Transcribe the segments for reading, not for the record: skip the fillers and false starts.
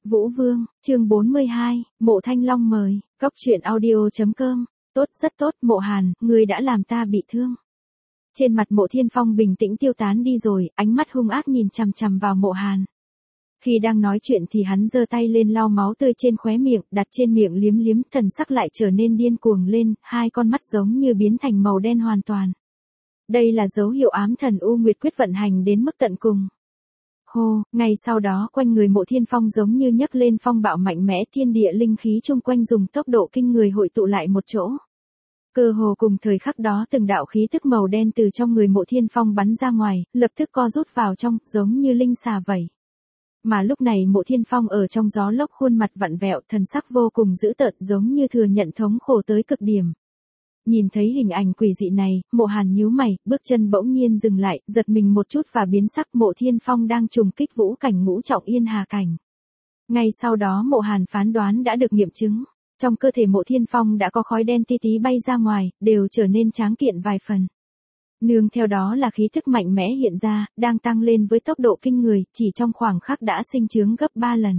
Vũ Vương, chương 42, Mộ Thanh Long mời, Góc truyện audio.com, tốt rất tốt, Mộ Hàn, ngươi đã làm ta bị thương. Trên mặt Mộ Thiên Phong bình tĩnh tiêu tán đi rồi, ánh mắt hung ác nhìn chằm chằm vào Mộ Hàn. Khi đang nói chuyện thì hắn giơ tay lên lau máu tươi trên khóe miệng, đặt trên miệng liếm liếm, thần sắc lại trở nên điên cuồng lên, hai con mắt giống như biến thành màu đen hoàn toàn. Đây là dấu hiệu ám thần U Nguyệt quyết vận hành đến mức tận cùng. Hô, ngay sau đó quanh người Mộ Thiên Phong giống như nhấc lên phong bạo mạnh mẽ, thiên địa linh khí chung quanh dùng tốc độ kinh người hội tụ lại một chỗ. Cơ hồ cùng thời khắc đó từng đạo khí tức màu đen từ trong người Mộ Thiên Phong bắn ra ngoài, lập tức co rút vào trong, giống như linh xà vậy. Mà lúc này Mộ Thiên Phong ở trong gió lốc, khuôn mặt vặn vẹo, thần sắc vô cùng dữ tợn, giống như thừa nhận thống khổ tới cực điểm. Nhìn thấy hình ảnh quỷ dị này, Mộ Hàn nhíu mày, bước chân bỗng nhiên dừng lại, giật mình một chút và biến sắc. Mộ Thiên Phong đang trùng kích vũ cảnh ngũ trọng Yên Hà cảnh. Ngay sau đó Mộ Hàn phán đoán đã được nghiệm chứng. Trong cơ thể Mộ Thiên Phong đã có khói đen tí tí bay ra ngoài, đều trở nên tráng kiện vài phần. Nương theo đó là khí thức mạnh mẽ hiện ra, đang tăng lên với tốc độ kinh người, chỉ trong khoảng khắc đã sinh trưởng gấp 3 lần.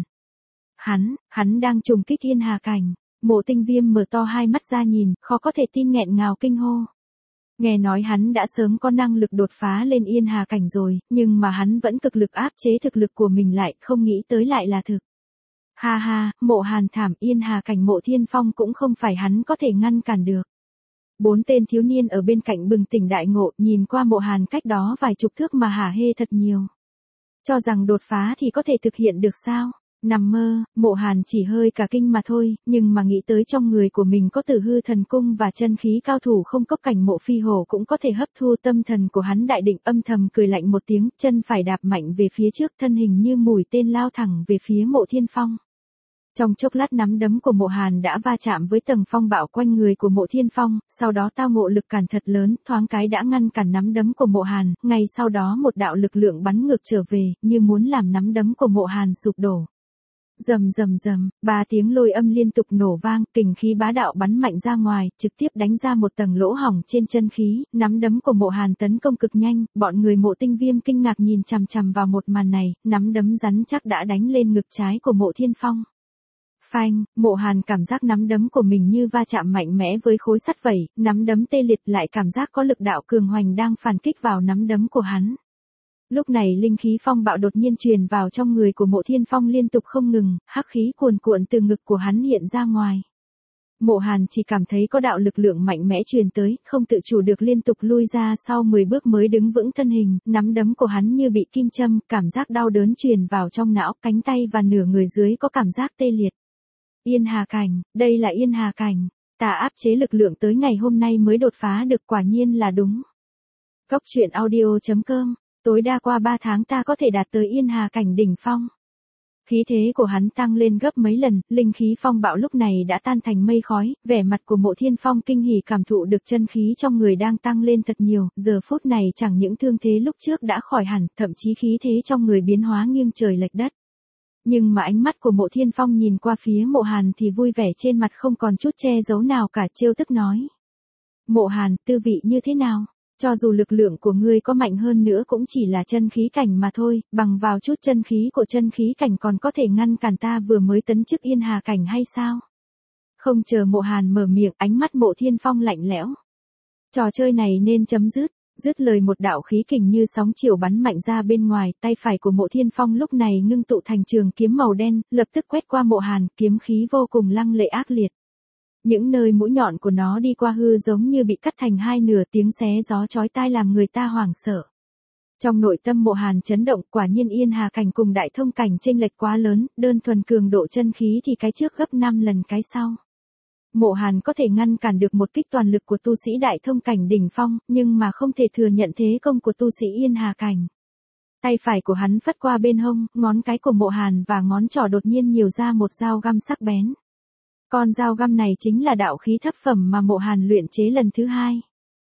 Hắn đang trùng kích Yên Hà cảnh. Mộ Tinh Viêm mở to hai mắt ra nhìn, khó có thể tin, nghẹn ngào kinh hô. Nghe nói hắn đã sớm có năng lực đột phá lên Yên Hà cảnh rồi, nhưng mà hắn vẫn cực lực áp chế thực lực của mình lại, không nghĩ tới lại là thực. Ha ha, Mộ Hàn thảm, Yên Hà cảnh Mộ Thiên Phong cũng không phải hắn có thể ngăn cản được. 4 tên thiếu niên ở bên cạnh bừng tỉnh đại ngộ, nhìn qua Mộ Hàn cách đó vài chục thước mà hả hê thật nhiều. Cho rằng đột phá thì có thể thực hiện được sao? Nằm mơ, Mộ Hàn chỉ hơi cả kinh mà thôi, nhưng mà nghĩ tới trong người của mình có Tử Hư Thần Cung và chân khí cao thủ không cốc cảnh Mộ Phi Hổ cũng có thể hấp thu tâm thần của hắn, đại định âm thầm cười lạnh một tiếng, chân phải đạp mạnh về phía trước, thân hình như mũi tên lao thẳng về phía Mộ Thiên Phong. Trong chốc lát nắm đấm của Mộ Hàn đã va chạm với tầng phong bạo quanh người của Mộ Thiên Phong, sau đó tao ngộ lực cản thật lớn, thoáng cái đã ngăn cản nắm đấm của Mộ Hàn, ngay sau đó một đạo lực lượng bắn ngược trở về, như muốn làm nắm đấm của Mộ Hàn sụp đổ. Rầm rầm rầm, 3 tiếng lôi âm liên tục nổ vang, kình khí bá đạo bắn mạnh ra ngoài, trực tiếp đánh ra một tầng lỗ hổng trên chân khí, nắm đấm của Mộ Hàn tấn công cực nhanh, bọn người Mộ Tinh Viêm kinh ngạc nhìn chằm chằm vào một màn này, nắm đấm rắn chắc đã đánh lên ngực trái của Mộ Thiên Phong. Phanh, Mộ Hàn cảm giác nắm đấm của mình như va chạm mạnh mẽ với khối sắt vậy, nắm đấm tê liệt, lại cảm giác có lực đạo cường hoành đang phản kích vào nắm đấm của hắn. Lúc này linh khí phong bạo đột nhiên truyền vào trong người của Mộ Thiên Phong liên tục không ngừng, hắc khí cuồn cuộn từ ngực của hắn hiện ra ngoài. Mộ Hàn chỉ cảm thấy có đạo lực lượng mạnh mẽ truyền tới, không tự chủ được liên tục lui ra sau 10 bước mới đứng vững thân hình, nắm đấm của hắn như bị kim châm, cảm giác đau đớn truyền vào trong não, cánh tay và nửa người dưới có cảm giác tê liệt. Yên Hà cảnh, đây là Yên Hà cảnh, ta áp chế lực lượng tới ngày hôm nay mới đột phá được, quả nhiên là đúng. Góc truyện audio.com, tối đa qua 3 tháng ta có thể đạt tới Yên Hà cảnh đỉnh phong. Khí thế của hắn tăng lên gấp mấy lần, linh khí phong bạo lúc này đã tan thành mây khói, vẻ mặt của Mộ Thiên Phong kinh hỉ cảm thụ được chân khí trong người đang tăng lên thật nhiều, giờ phút này chẳng những thương thế lúc trước đã khỏi hẳn, thậm chí khí thế trong người biến hóa nghiêng trời lệch đất. Nhưng mà ánh mắt của Mộ Thiên Phong nhìn qua phía Mộ Hàn thì vui vẻ trên mặt không còn chút che giấu nào cả, trêu tức nói. Mộ Hàn, tư vị như thế nào? Cho dù lực lượng của ngươi có mạnh hơn nữa cũng chỉ là chân khí cảnh mà thôi, bằng vào chút chân khí của chân khí cảnh còn có thể ngăn cản ta vừa mới tấn chức Yên Hà cảnh hay sao? Không chờ Mộ Hàn mở miệng, ánh mắt Mộ Thiên Phong lạnh lẽo. Trò chơi này nên chấm dứt. Dứt lời một đạo khí kình như sóng chiều bắn mạnh ra bên ngoài, tay phải của Mộ Thiên Phong lúc này ngưng tụ thành trường kiếm màu đen, lập tức quét qua Mộ Hàn, kiếm khí vô cùng lăng lệ ác liệt. Những nơi mũi nhọn của nó đi qua hư giống như bị cắt thành hai nửa, tiếng xé gió chói tai làm người ta hoảng sợ. Trong nội tâm Mộ Hàn chấn động, quả nhiên Yên Hà cảnh cùng Đại Thông cảnh chênh lệch quá lớn, đơn thuần cường độ chân khí thì cái trước gấp 5 lần cái sau. Mộ Hàn có thể ngăn cản được một kích toàn lực của tu sĩ Đại Thông cảnh đỉnh phong, nhưng mà không thể thừa nhận thế công của tu sĩ Yên Hà cảnh. Tay phải của hắn phất qua bên hông, ngón cái của Mộ Hàn và ngón trỏ đột nhiên nhiều ra một dao găm sắc bén. Con dao găm này chính là đạo khí thấp phẩm mà Mộ Hàn luyện chế lần thứ 2.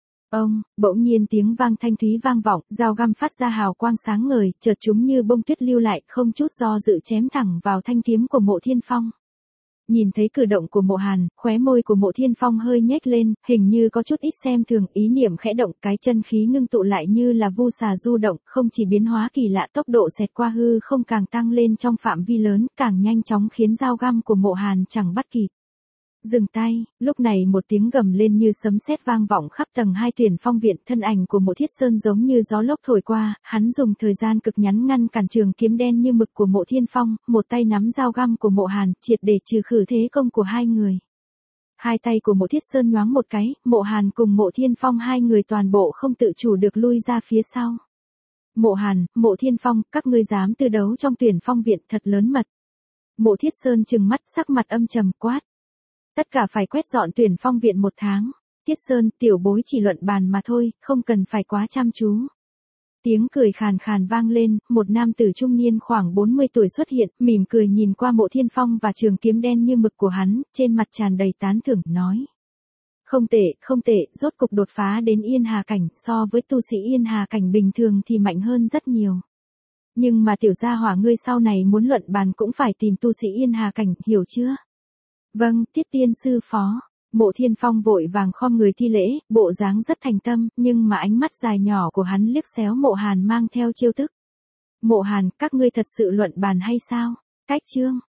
Bỗng nhiên tiếng vang thanh thúy vang vọng, dao găm phát ra hào quang sáng ngời, chợt chúng như bông tuyết lưu lại, không chút do dự chém thẳng vào thanh kiếm của Mộ Thiên Phong. Nhìn thấy cử động của Mộ Hàn, khóe môi của Mộ Thiên Phong hơi nhếch lên, hình như có chút ít xem thường, ý niệm khẽ động, cái chân khí ngưng tụ lại như là vu xà du động, không chỉ biến hóa kỳ lạ, tốc độ xẹt qua hư không càng tăng lên trong phạm vi lớn, càng nhanh chóng khiến dao găm của Mộ Hàn chẳng bắt kịp. Dừng tay, lúc này một tiếng gầm lên như sấm sét vang vọng khắp tầng 2 Tuyển Phong viện, thân ảnh của Mộ Thiết Sơn giống như gió lốc thổi qua, hắn dùng thời gian cực ngắn ngăn cản trường kiếm đen như mực của Mộ Thiên Phong, một tay nắm dao găm của Mộ Hàn, triệt để trừ khử thế công của hai người. Hai tay của Mộ Thiết Sơn nhoáng một cái, Mộ Hàn cùng Mộ Thiên Phong hai người toàn bộ không tự chủ được lui ra phía sau. Mộ Hàn, Mộ Thiên Phong, các ngươi dám tư đấu trong Tuyển Phong viện thật lớn mật. Mộ Thiết Sơn trừng mắt, sắc mặt âm trầm quát. Tất cả phải quét dọn Tuyển Phong viện 1 tháng. Thiết Sơn, tiểu bối chỉ luận bàn mà thôi, không cần phải quá chăm chú. Tiếng cười khàn khàn vang lên, một nam tử trung niên khoảng 40 tuổi xuất hiện, mỉm cười nhìn qua Mộ Thiên Phong và trường kiếm đen như mực của hắn, trên mặt tràn đầy tán thưởng, nói. Không tệ, rốt cục đột phá đến Yên Hà cảnh, so với tu sĩ Yên Hà cảnh bình thường thì mạnh hơn rất nhiều. Nhưng mà tiểu gia hỏa ngươi sau này muốn luận bàn cũng phải tìm tu sĩ Yên Hà cảnh, hiểu chưa? Vâng, Tiết tiên sư phó. Mộ Thiên Phong vội vàng khom người thi lễ, bộ dáng rất thành tâm, nhưng mà ánh mắt dài nhỏ của hắn liếc xéo Mộ Hàn mang theo chiêu thức. Mộ Hàn, các ngươi thật sự luận bàn hay sao? Cách chương.